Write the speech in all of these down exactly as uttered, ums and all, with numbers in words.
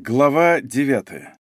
Глава девятая.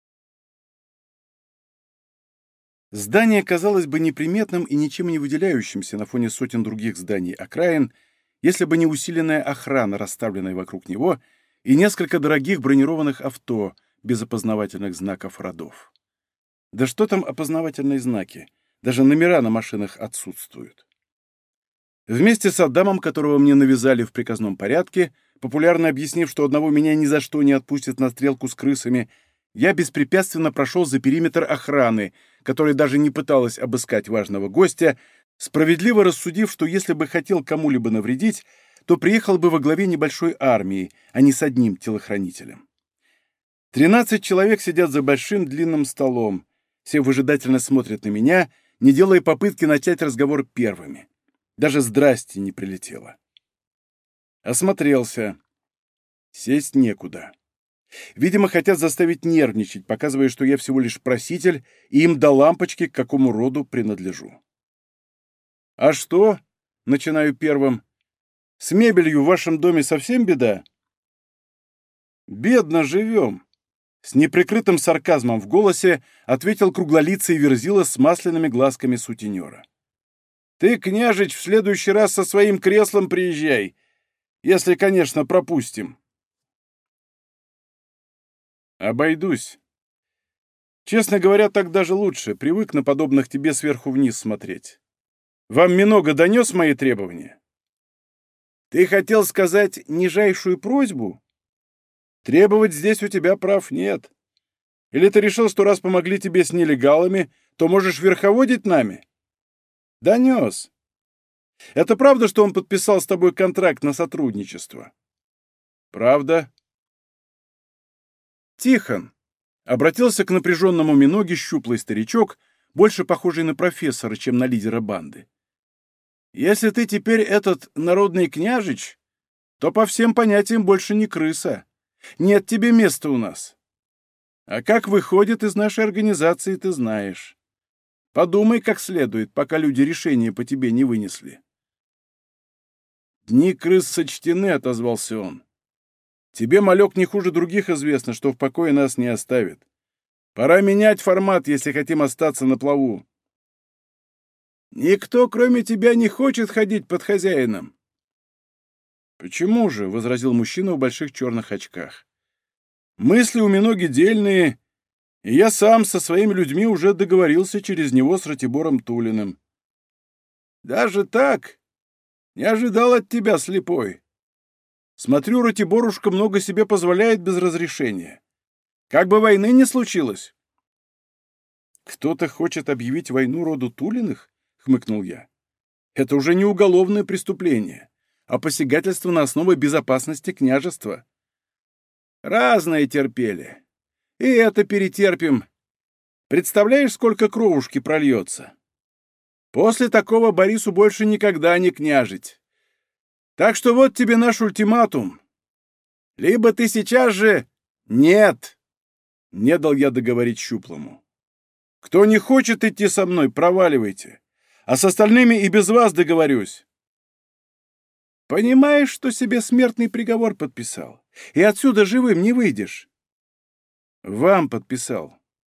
Здание казалось бы неприметным и ничем не выделяющимся на фоне сотен других зданий окраин, если бы не усиленная охрана, расставленная вокруг него, и несколько дорогих бронированных авто без опознавательных знаков родов. Да что там опознавательные знаки? Даже номера на машинах отсутствуют. Вместе с Адамом, которого мне навязали в приказном порядке, популярно объяснив, что одного меня ни за что не отпустят на стрелку с крысами, я беспрепятственно прошел за периметр охраны, которая даже не пыталась обыскать важного гостя, справедливо рассудив, что если бы хотел кому-либо навредить, то приехал бы во главе небольшой армии, а не с одним телохранителем. Тринадцать человек сидят за большим длинным столом, все выжидательно смотрят на меня, не делая попытки начать разговор первыми. Даже «здрасте» не прилетело. Осмотрелся. Сесть некуда. Видимо, хотят заставить нервничать, показывая, что я всего лишь проситель, и им до лампочки, к какому роду принадлежу. «А что?» — начинаю первым. «С мебелью в вашем доме совсем беда?» «Бедно живем», — с неприкрытым сарказмом в голосе ответил круглолицый верзила с масляными глазками сутенера. «Ты, княжич, в следующий раз со своим креслом приезжай, если, конечно, пропустим». «Обойдусь. Честно говоря, так даже лучше. Привык на подобных тебе сверху вниз смотреть. Вам Минога донес мои требования?» «Ты хотел сказать нижайшую просьбу? Требовать здесь у тебя прав нет. Или ты решил, что раз помогли тебе с нелегалами, то можешь верховодить нами?» «Донес. Это правда, что он подписал с тобой контракт на сотрудничество?» «Правда». «Тихон», — обратился к напряженному Миноге щуплый старичок, больше похожий на профессора, чем на лидера банды. «Если ты теперь этот народный княжич, то по всем понятиям больше не крыса. Нет тебе места у нас. А как выходит из нашей организации, ты знаешь. Подумай как следует, пока люди решения по тебе не вынесли». «Дни крыс сочтены», — отозвался он. «Тебе, малек, не хуже других известно, что в покое нас не оставит. Пора менять формат, если хотим остаться на плаву». «Никто, кроме тебя, не хочет ходить под хозяином». «Почему же?» — возразил мужчина в больших черных очках. «Мысли у Миноги дельные, и я сам со своими людьми уже договорился через него с Ратибором Тулиным». «Даже так? Не ожидал от тебя, слепой. Смотрю, Ратиборушка много себе позволяет без разрешения. Как бы войны не случилось». «Кто-то хочет объявить войну роду Тулиных?» — хмыкнул я. «Это уже не уголовное преступление, а посягательство на основы безопасности княжества». «Разное терпели. И это перетерпим. Представляешь, сколько кровушки прольется? После такого Борису больше никогда не княжить. Так что вот тебе наш ультиматум. Либо ты сейчас же... Нет!» Не дал я договорить щуплому. «Кто не хочет идти со мной, проваливайте. А с остальными и без вас договорюсь». «Понимаешь, что себе смертный приговор подписал? И отсюда живым не выйдешь?» «Вам подписал.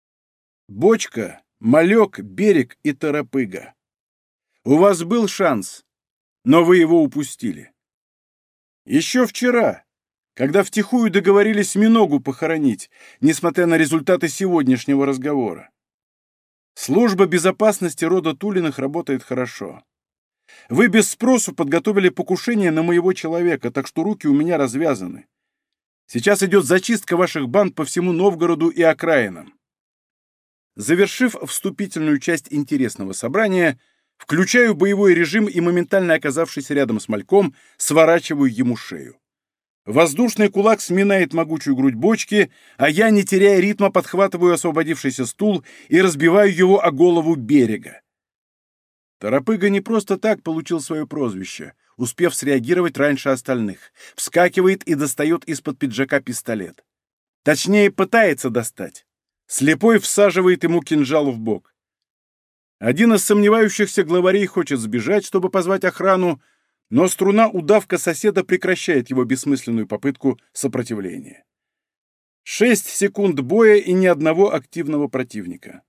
Бочка, Малек, Берег и Торопыга. У вас был шанс, но вы его упустили. Еще вчера, когда втихую договорились Миногу похоронить, несмотря на результаты сегодняшнего разговора. Служба безопасности рода Тулиных работает хорошо. Вы без спросу подготовили покушение на моего человека, так что руки у меня развязаны. Сейчас идет зачистка ваших банд по всему Новгороду и окраинам». Завершив вступительную часть интересного собрания, включаю боевой режим и, моментально оказавшись рядом с мальком, сворачиваю ему шею. Воздушный кулак сминает могучую грудь бочки, а я, не теряя ритма, подхватываю освободившийся стул и разбиваю его о голову Берега. Торопыга не просто так получил свое прозвище, успев среагировать раньше остальных. Вскакивает и достает из-под пиджака пистолет. Точнее, пытается достать. Слепой всаживает ему кинжал в бок. Один из сомневающихся главарей хочет сбежать, чтобы позвать охрану, но струна-удавка соседа прекращает его бессмысленную попытку сопротивления. Шесть секунд боя и ни одного активного противника.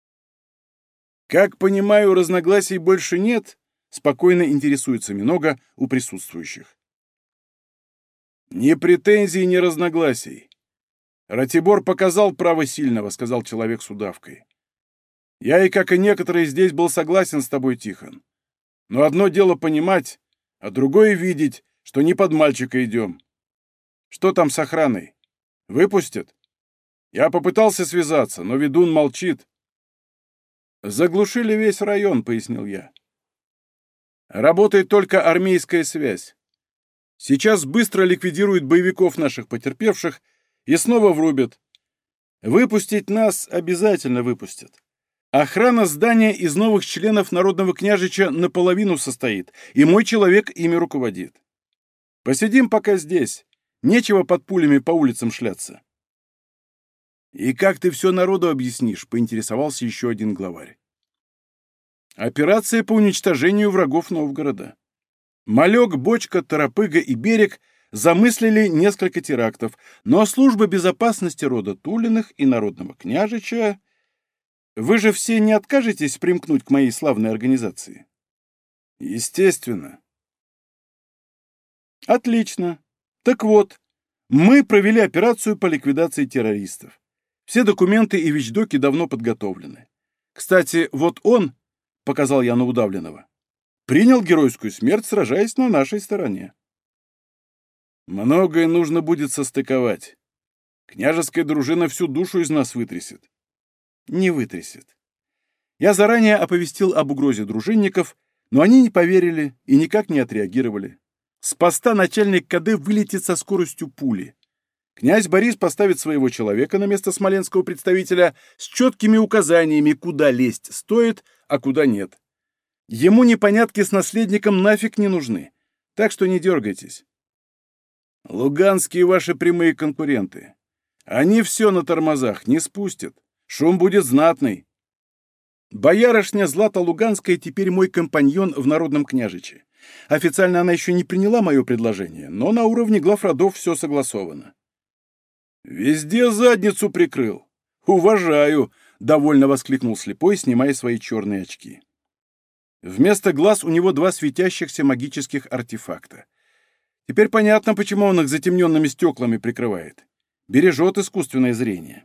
«Как понимаю, разногласий больше нет?» — спокойно интересуется Минога у присутствующих. «Ни претензий, ни разногласий. Ратибор показал право сильного», — сказал человек с удавкой. «Я и, как и некоторые здесь, был согласен с тобой, Тихон. Но одно дело понимать, а другое видеть, что не под мальчика идем. Что там с охраной? Выпустят? Я попытался связаться, но ведун молчит». «Заглушили весь район», — пояснил я. «Работает только армейская связь. Сейчас быстро ликвидируют боевиков наших потерпевших и снова врубят. Выпустить нас обязательно выпустят. Охрана здания из новых членов Народного княжича наполовину состоит, и мой человек ими руководит. Посидим пока здесь. Нечего под пулями по улицам шляться». «И как ты все народу объяснишь?» — поинтересовался еще один главарь. «Операция по уничтожению врагов Новгорода. Малек, Бочка, Торопыга и Берег замыслили несколько терактов, но служба безопасности рода Тулиных и Народного княжича... Вы же все не откажетесь примкнуть к моей славной организации?» «Естественно». «Отлично. Так вот, мы провели операцию по ликвидации террористов. Все документы и вещдоки давно подготовлены. Кстати, вот он, — показал я на удавленного, — принял геройскую смерть, сражаясь на нашей стороне. Многое нужно будет состыковать. Княжеская дружина всю душу из нас вытрясет. Не вытрясет. Я заранее оповестил об угрозе дружинников, но они не поверили и никак не отреагировали. С поста начальник КД вылетит со скоростью пули. Князь Борис поставит своего человека на место смоленского представителя с четкими указаниями, куда лезть стоит, а куда нет. Ему непонятки с наследником нафиг не нужны, так что не дергайтесь. Луганские ваши прямые конкуренты. Они все на тормозах, не спустят. Шум будет знатный. Боярышня Злата Луганская теперь мой компаньон в Народном княжиче. Официально она еще не приняла мое предложение, но на уровне глав родов все согласовано. «Везде задницу прикрыл. Уважаю!» — довольно воскликнул слепой, снимая свои черные очки. Вместо глаз у него два светящихся магических артефакта. Теперь понятно, почему он их затемненными стеклами прикрывает. Бережет искусственное зрение.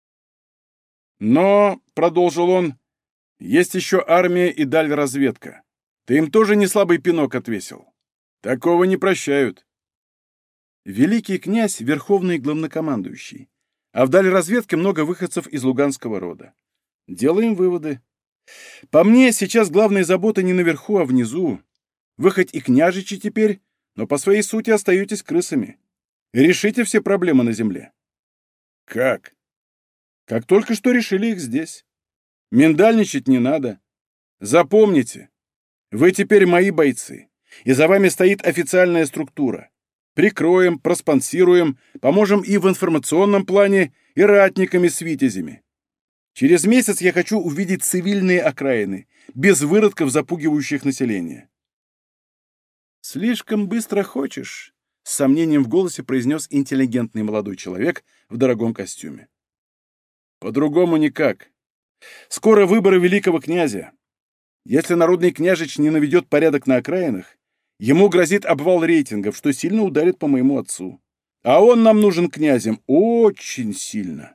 «Но, — продолжил он, — есть еще армия и дальразведка. Ты им тоже не слабый пинок отвесил. Такого не прощают». Великий князь — верховный главнокомандующий, а в дальразведке много выходцев из луганского рода. Делаем выводы. По мне, сейчас главная забота не наверху, а внизу. Вы хоть и княжичи теперь, но по своей сути остаетесь крысами. Решите все проблемы на земле. Как? Как только что решили их здесь. Миндальничать не надо. Запомните, вы теперь мои бойцы, и за вами стоит официальная структура. Прикроем, проспонсируем, поможем и в информационном плане, и ратниками с витязями. Через месяц я хочу увидеть цивильные окраины, без выродков, запугивающих население. «Слишком быстро хочешь», — с сомнением в голосе произнес интеллигентный молодой человек в дорогом костюме. «По-другому никак. Скоро выборы великого князя. Если народный княжич не наведет порядок на окраинах, ему грозит обвал рейтингов, что сильно ударит по моему отцу. А он нам нужен князем очень сильно».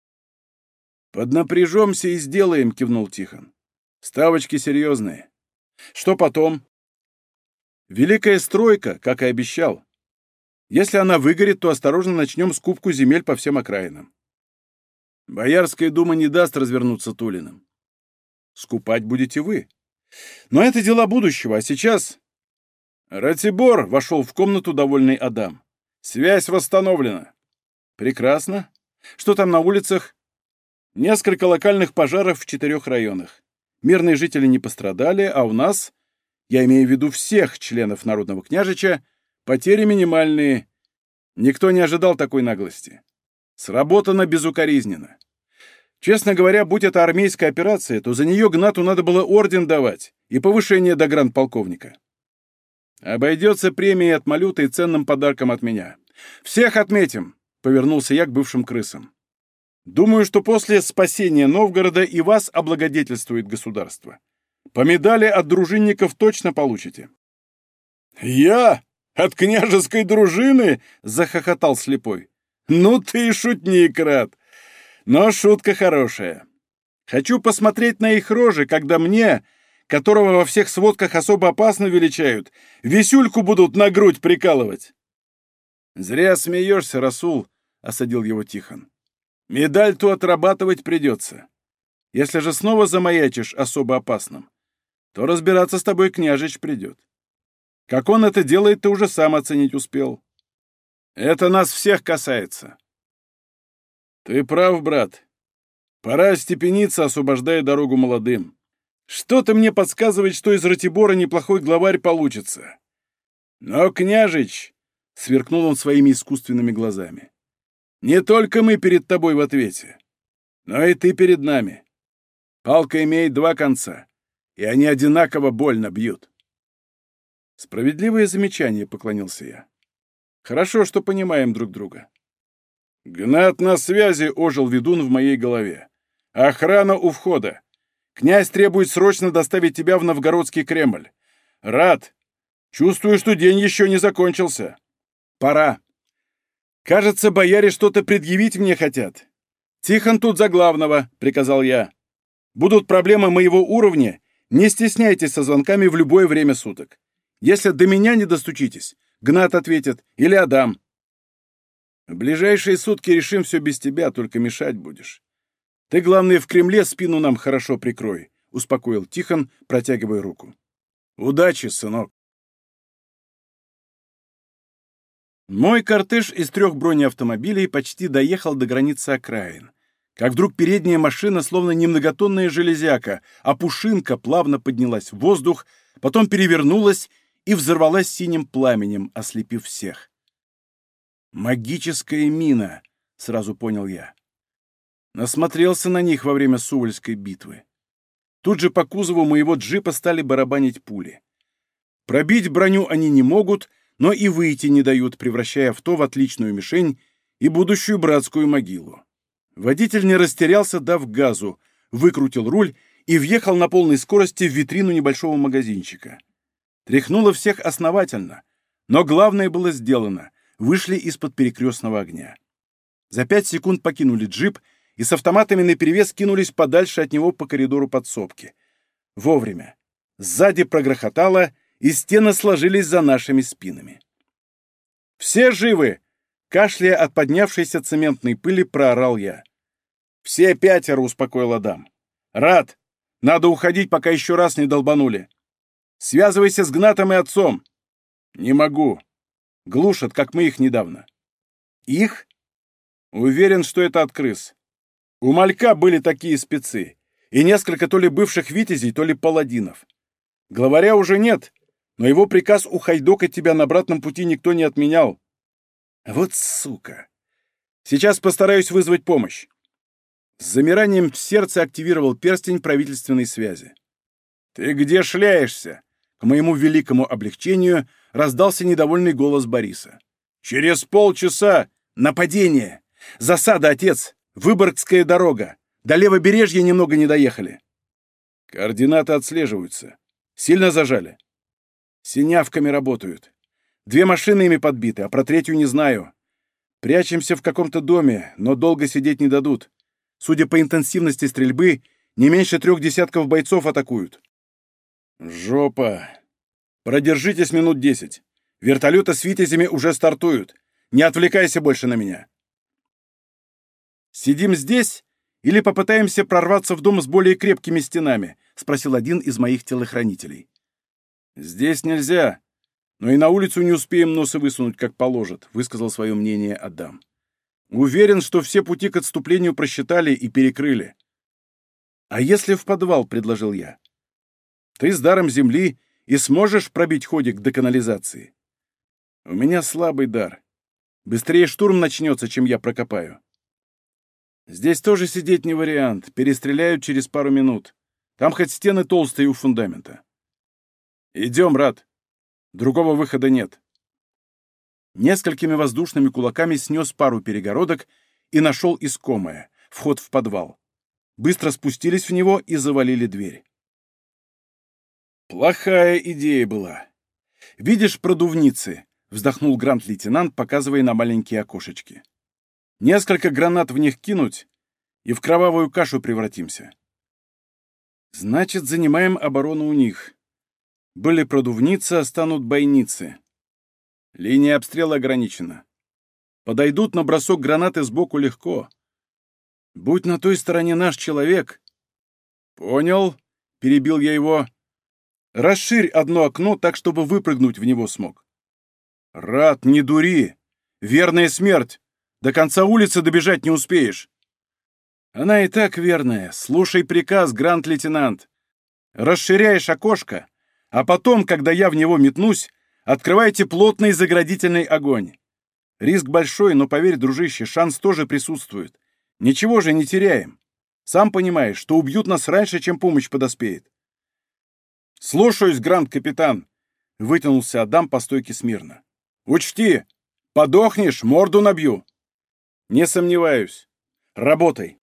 «Поднапряжемся и сделаем», — кивнул Тихон. «Ставочки серьезные. Что потом?» «Великая стройка, как и обещал. Если она выгорит, то осторожно начнем скупку земель по всем окраинам. Боярская дума не даст развернуться Тулиным. Скупать будете вы. Но это дела будущего, а сейчас...» «Ратибор!» — вошел в комнату довольный Адам. «Связь восстановлена». «Прекрасно. Что там на улицах?» «Несколько локальных пожаров в четырех районах. Мирные жители не пострадали, а у нас, я имею в виду всех членов Народного княжича, потери минимальные. Никто не ожидал такой наглости. Сработано безукоризненно. Честно говоря, будь это армейская операция, то за нее Гнату надо было орден давать и повышение до гранд-полковника. Обойдется премией от малюта и ценным подарком от меня. Всех отметим. повернулся я к бывшим крысам. «Думаю, что после спасения Новгорода и вас облагодетельствует государство. По медали от дружинников точно получите». «Я? От княжеской дружины?» — захохотал слепой. «Ну ты и шутник, Рад. Но шутка хорошая. Хочу посмотреть на их рожи, когда мне, которого во всех сводках особо опасно величают, висюльку будут на грудь прикалывать». «Зря смеешься, Расул», — осадил его Тихон. «Медаль ту отрабатывать придется. Если же снова замаячишь особо опасным, то разбираться с тобой княжич придет. Как он это делает, ты уже сам оценить успел. Это нас всех касается». «Ты прав, брат. Пора остепениться, освобождая дорогу молодым. Что-то мне подсказывает, что из Ратибора неплохой главарь получится. Но, княжич, — сверкнул он своими искусственными глазами, — не только мы перед тобой в ответе, но и ты перед нами. Палка имеет два конца, и они одинаково больно бьют». «Справедливое замечание», — поклонился я. «Хорошо, что понимаем друг друга». «Гнат на связи», — ожил ведун в моей голове. «Охрана у входа. Князь требует срочно доставить тебя в Новгородский Кремль. Рад. Чувствую, что день еще не закончился. Пора. Кажется, бояре что-то предъявить мне хотят. Тихон тут за главного», — приказал я. «Будут проблемы моего уровня, не стесняйтесь со звонками в любое время суток. Если до меня не достучитесь, Гнат ответит или Адам. В ближайшие сутки решим все без тебя, только мешать будешь. Ты, главное, в Кремле спину нам хорошо прикрой», — успокоил Тихон, протягивая руку. «Удачи, сынок». Мой кортеж из трех бронеавтомобилей почти доехал до границы окраин, как вдруг передняя машина, словно немноготонная железяка, а пушинка плавно поднялась в воздух, потом перевернулась и взорвалась синим пламенем, ослепив всех. «Магическая мина», — сразу понял я. Насмотрелся на них во время Сувальской битвы. Тут же по кузову моего джипа стали барабанить пули. Пробить броню они не могут, но и выйти не дают, превращая авто в отличную мишень и будущую братскую могилу. Водитель не растерялся, дав газу, выкрутил руль и въехал на полной скорости в витрину небольшого магазинчика. Тряхнуло всех основательно, но главное было сделано — вышли из-под перекрестного огня. За пять секунд покинули джип и с автоматами наперевес кинулись подальше от него по коридору подсобки. Вовремя. Сзади прогрохотало, и стены сложились за нашими спинами. «Все живы!» — кашляя от поднявшейся цементной пыли, проорал я. «Все пятеро!» — успокоил Адам. «Рад! Надо уходить, пока еще раз не долбанули. Связывайся с Гнатом и отцом!» «Не могу. Глушат, как мы их недавно». «Их?» «Уверен, что это от крыс. У Малька были такие спецы, и несколько то ли бывших витязей, то ли паладинов. Главаря уже нет, но его приказ ухайдокать тебя на обратном пути никто не отменял». «Вот сука! Сейчас постараюсь вызвать помощь». С замиранием сердца активировал перстень правительственной связи. «Ты где шляешься?» К моему великому облегчению раздался недовольный голос Бориса. «Через полчаса нападение! Засада, отец! Выборгская дорога! До левобережья немного не доехали!» «Координаты отслеживаются. Сильно зажали?» «Синявками работают. Две машины ими подбиты, а про третью не знаю. Прячемся в каком-то доме, но долго сидеть не дадут. Судя по интенсивности стрельбы, не меньше трех десятков бойцов атакуют». «Жопа! Продержитесь минут десять. Вертолеты с витязями уже стартуют. Не отвлекайся больше на меня». «Сидим здесь или попытаемся прорваться в дом с более крепкими стенами?» — спросил один из моих телохранителей. «Здесь нельзя, но и на улицу не успеем носы высунуть, как положат», — высказал свое мнение Адам. «Уверен, что все пути к отступлению просчитали и перекрыли». «А если в подвал?» — предложил я. «Ты с даром земли и сможешь пробить ходик до канализации?» «У меня слабый дар. Быстрее штурм начнется, чем я прокопаю». «Здесь тоже сидеть не вариант. Перестреляют через пару минут. Там хоть стены толстые у фундамента». «Идем, Рад. Другого выхода нет». Несколькими воздушными кулаками снес пару перегородок и нашел искомое — вход в подвал. Быстро спустились в него и завалили дверь. Плохая идея была. «Видишь продувницы?» — вздохнул грант-лейтенант, показывая на маленькие окошечки. «Несколько гранат в них кинуть, и в кровавую кашу превратимся». «Значит, занимаем оборону у них. Были продувницы, а станут бойницы. Линия обстрела ограничена. Подойдут на бросок гранаты сбоку легко. Будь на той стороне наш человек». «Понял», — перебил я его. «Расширь одно окно так, чтобы выпрыгнуть в него смог». «Рад, не дури. Верная смерть. До конца улицы добежать не успеешь». «Она и так верная. Слушай приказ, грант-лейтенант. Расширяешь окошко, а потом, когда я в него метнусь, открывайте плотный заградительный огонь. Риск большой, но, поверь, дружище, шанс тоже присутствует. Ничего же не теряем. Сам понимаешь, что убьют нас раньше, чем помощь подоспеет». «Слушаюсь, грант-капитан», — вытянулся Адам по стойке смирно. «Учти, подохнешь, морду набью». «Не сомневаюсь. Работай».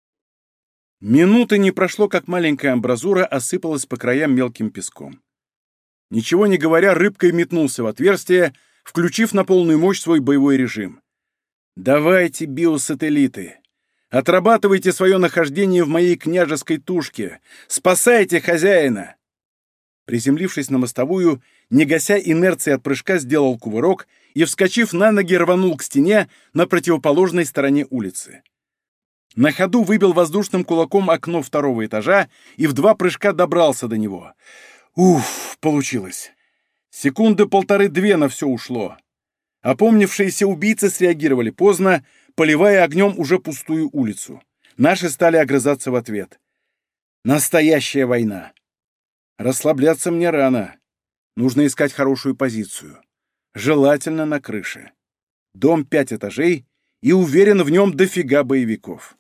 Минуты не прошло, как маленькая амбразура осыпалась по краям мелким песком. Ничего не говоря, рыбкой метнулся в отверстие, включив на полную мощь свой боевой режим. «Давайте, биосателлиты, отрабатывайте свое нахождение в моей княжеской тушке, спасайте хозяина!» Приземлившись на мостовую, не гася инерции от прыжка, сделал кувырок и, вскочив на ноги, рванул к стене на противоположной стороне улицы. На ходу выбил воздушным кулаком окно второго этажа и в два прыжка добрался до него. Уф, получилось. Секунды полторы-две на все ушло. Опомнившиеся убийцы среагировали поздно, поливая огнем уже пустую улицу. Наши стали огрызаться в ответ. Настоящая война. Расслабляться мне рано. Нужно искать хорошую позицию. Желательно на крыше. Дом пять этажей, и уверен, в нем дофига боевиков.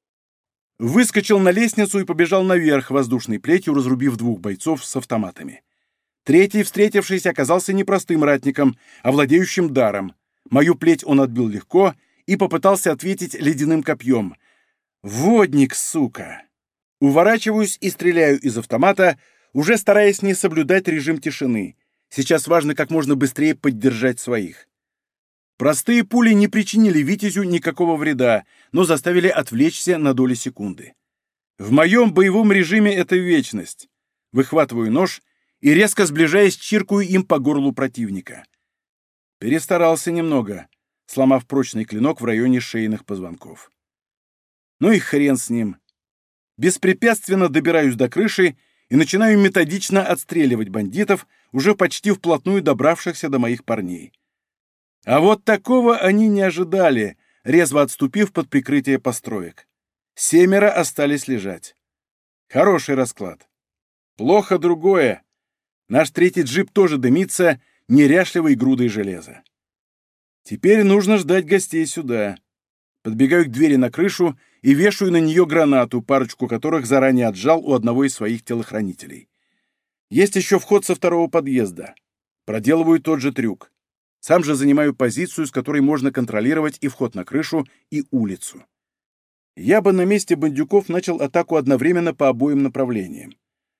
Выскочил на лестницу и побежал наверх воздушной плетью, разрубив двух бойцов с автоматами. Третий, встретившийся, оказался не простым ратником, а владеющим даром. Мою плеть он отбил легко и попытался ответить ледяным копьем. «Водник, сука!» Уворачиваюсь и стреляю из автомата, уже стараясь не соблюдать режим тишины. Сейчас важно как можно быстрее поддержать своих. Простые пули не причинили Витязю никакого вреда, но заставили отвлечься на доли секунды. В моем боевом режиме это вечность. Выхватываю нож и, резко сближаясь, чиркаю им по горлу противника. Перестарался немного, сломав прочный клинок в районе шейных позвонков. Ну и хрен с ним. Беспрепятственно добираюсь до крыши и начинаю методично отстреливать бандитов, уже почти вплотную добравшихся до моих парней. А вот такого они не ожидали, резво отступив под прикрытие построек. Семеро остались лежать. Хороший расклад. Плохо другое. Наш третий джип тоже дымится неряшливой грудой железа. Теперь нужно ждать гостей сюда. Подбегаю к двери на крышу и вешаю на нее гранату, парочку которых заранее отжал у одного из своих телохранителей. Есть еще вход со второго подъезда. Проделываю тот же трюк. Сам же занимаю позицию, с которой можно контролировать и вход на крышу, и улицу. Я бы на месте бандюков начал атаку одновременно по обоим направлениям.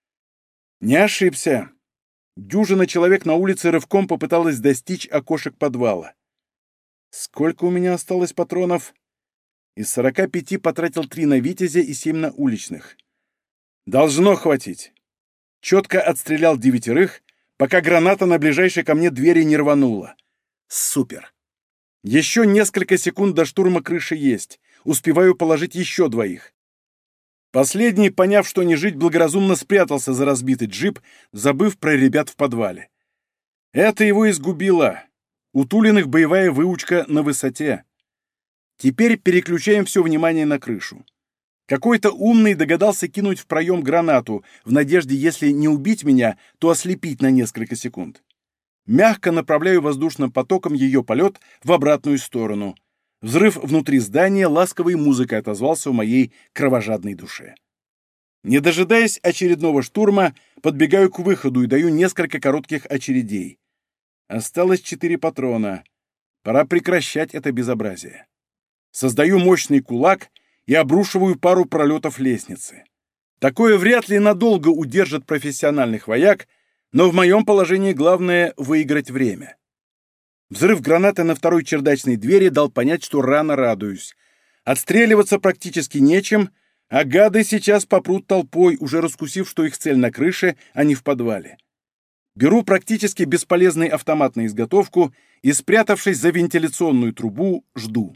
Не ошибся. Дюжина человек на улице рывком попыталась достичь окошек подвала. Сколько у меня осталось патронов? Из сорока пяти потратил три на Витязя и семь на уличных. Должно хватить. Четко отстрелял девятерых, пока граната на ближайшей ко мне двери не рванула. Супер. Еще несколько секунд до штурма крыши есть. Успеваю положить еще двоих. Последний, поняв, что не жить, благоразумно спрятался за разбитый джип, забыв про ребят в подвале. Это его изгубило. У Тулиных боевая выучка на высоте. Теперь переключаем все внимание на крышу. Какой-то умный догадался кинуть в проем гранату, в надежде, если не убить меня, то ослепить на несколько секунд. Мягко направляю воздушным потоком ее полет в обратную сторону. Взрыв внутри здания ласковой музыкой отозвался в моей кровожадной душе. Не дожидаясь очередного штурма, подбегаю к выходу и даю несколько коротких очередей. Осталось четыре патрона. Пора прекращать это безобразие. Создаю мощный кулак и обрушиваю пару пролетов лестницы. Такое вряд ли надолго удержит профессиональных вояк, но в моем положении главное — выиграть время. Взрыв гранаты на второй чердачной двери дал понять, что рано радуюсь. Отстреливаться практически нечем, а гады сейчас попрут толпой, уже раскусив, что их цель на крыше, а не в подвале. Беру практически бесполезный автомат на изготовку и, спрятавшись за вентиляционную трубу, жду.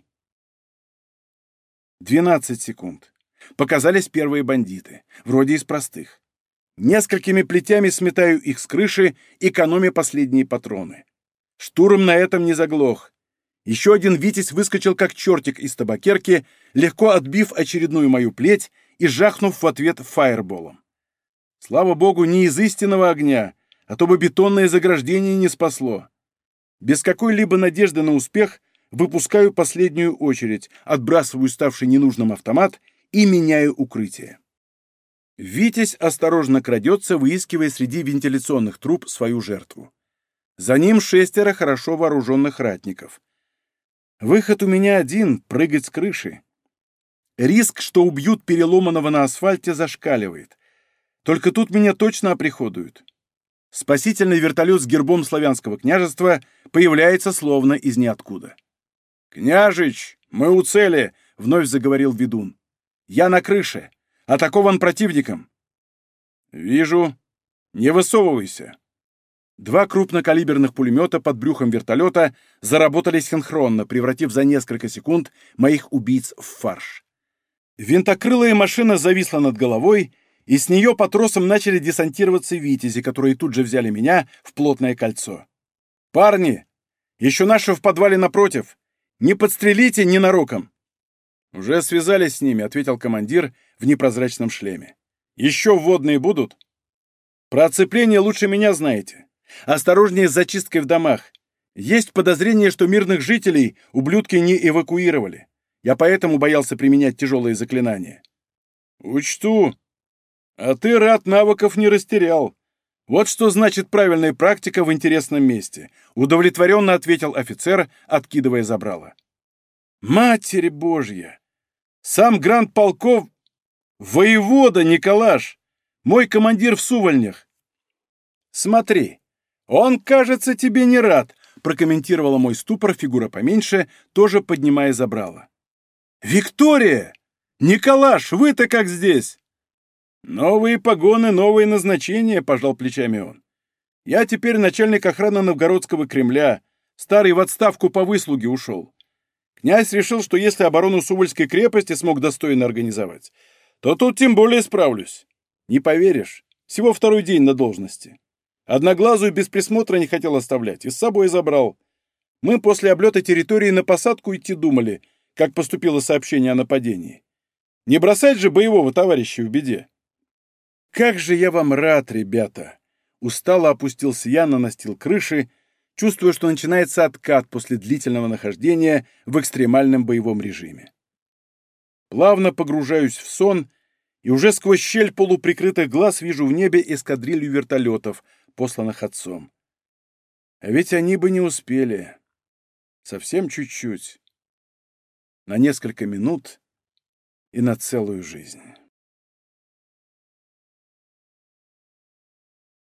двенадцать секунд. Показались первые бандиты, вроде из простых. Несколькими плетями сметаю их с крыши, экономя последние патроны. Штурм на этом не заглох. Еще один Витязь выскочил как чертик из табакерки, легко отбив очередную мою плеть и жахнув в ответ фаерболом. Слава богу, не из истинного огня, а то бы бетонное заграждение не спасло. Без какой-либо надежды на успех выпускаю последнюю очередь, отбрасываю ставший ненужным автомат и меняю укрытие. Витязь осторожно крадется, выискивая среди вентиляционных труб свою жертву. За ним шестеро хорошо вооруженных ратников. Выход у меня один — прыгать с крыши. Риск, что убьют переломанного на асфальте, зашкаливает. Только тут меня точно оприходуют. Спасительный вертолет с гербом славянского княжества появляется словно из ниоткуда. «Княжич, мы у цели!» — вновь заговорил ведун. «Я на крыше, атакован противником». «Вижу. Не высовывайся». Два крупнокалиберных пулемета под брюхом вертолета заработали синхронно, превратив за несколько секунд моих убийц в фарш. Винтокрылая машина зависла над головой, и с нее по тросам начали десантироваться витязи, которые тут же взяли меня в плотное кольцо. «Парни! Еще наши в подвале напротив! Не подстрелите ненароком!» «Уже связались с ними», — ответил командир в непрозрачном шлеме. «Еще вводные будут?» «Про оцепление лучше меня знаете. Осторожнее с зачисткой в домах. Есть подозрение, что мирных жителей ублюдки не эвакуировали. Я поэтому боялся применять тяжелые заклинания». «Учту. А ты, рад, навыков не растерял. Вот что значит правильная практика в интересном месте», — удовлетворенно ответил офицер, откидывая забрало. «Матери Божья! Сам грант полков... Воевода Николаш! Мой командир в Сувальнях!» «Смотри, он, кажется, тебе не рад», — прокомментировала мой ступор фигура поменьше, тоже поднимая забрало. «Виктория! Николаш, вы-то как здесь?» «Новые погоны, новые назначения», — пожал плечами он. «Я теперь начальник охраны Новгородского Кремля, старый в отставку по выслуге ушел. Князь решил, что если оборону Сувальской крепости смог достойно организовать, то тут тем более справлюсь. Не поверишь, всего второй день на должности. Одноглазую без присмотра не хотел оставлять, и с собой забрал. Мы после облета территории на посадку идти думали, как поступило сообщение о нападении. Не бросать же боевого товарища в беде». «Как же я вам рад, ребята!» Устало опустился я на настил крыши, чувствуя, что начинается откат после длительного нахождения в экстремальном боевом режиме. Плавно погружаюсь в сон и уже сквозь щель полуприкрытых глаз вижу в небе эскадрилью вертолетов, посланных отцом. А ведь они бы не успели. Совсем чуть-чуть. На несколько минут и на целую жизнь.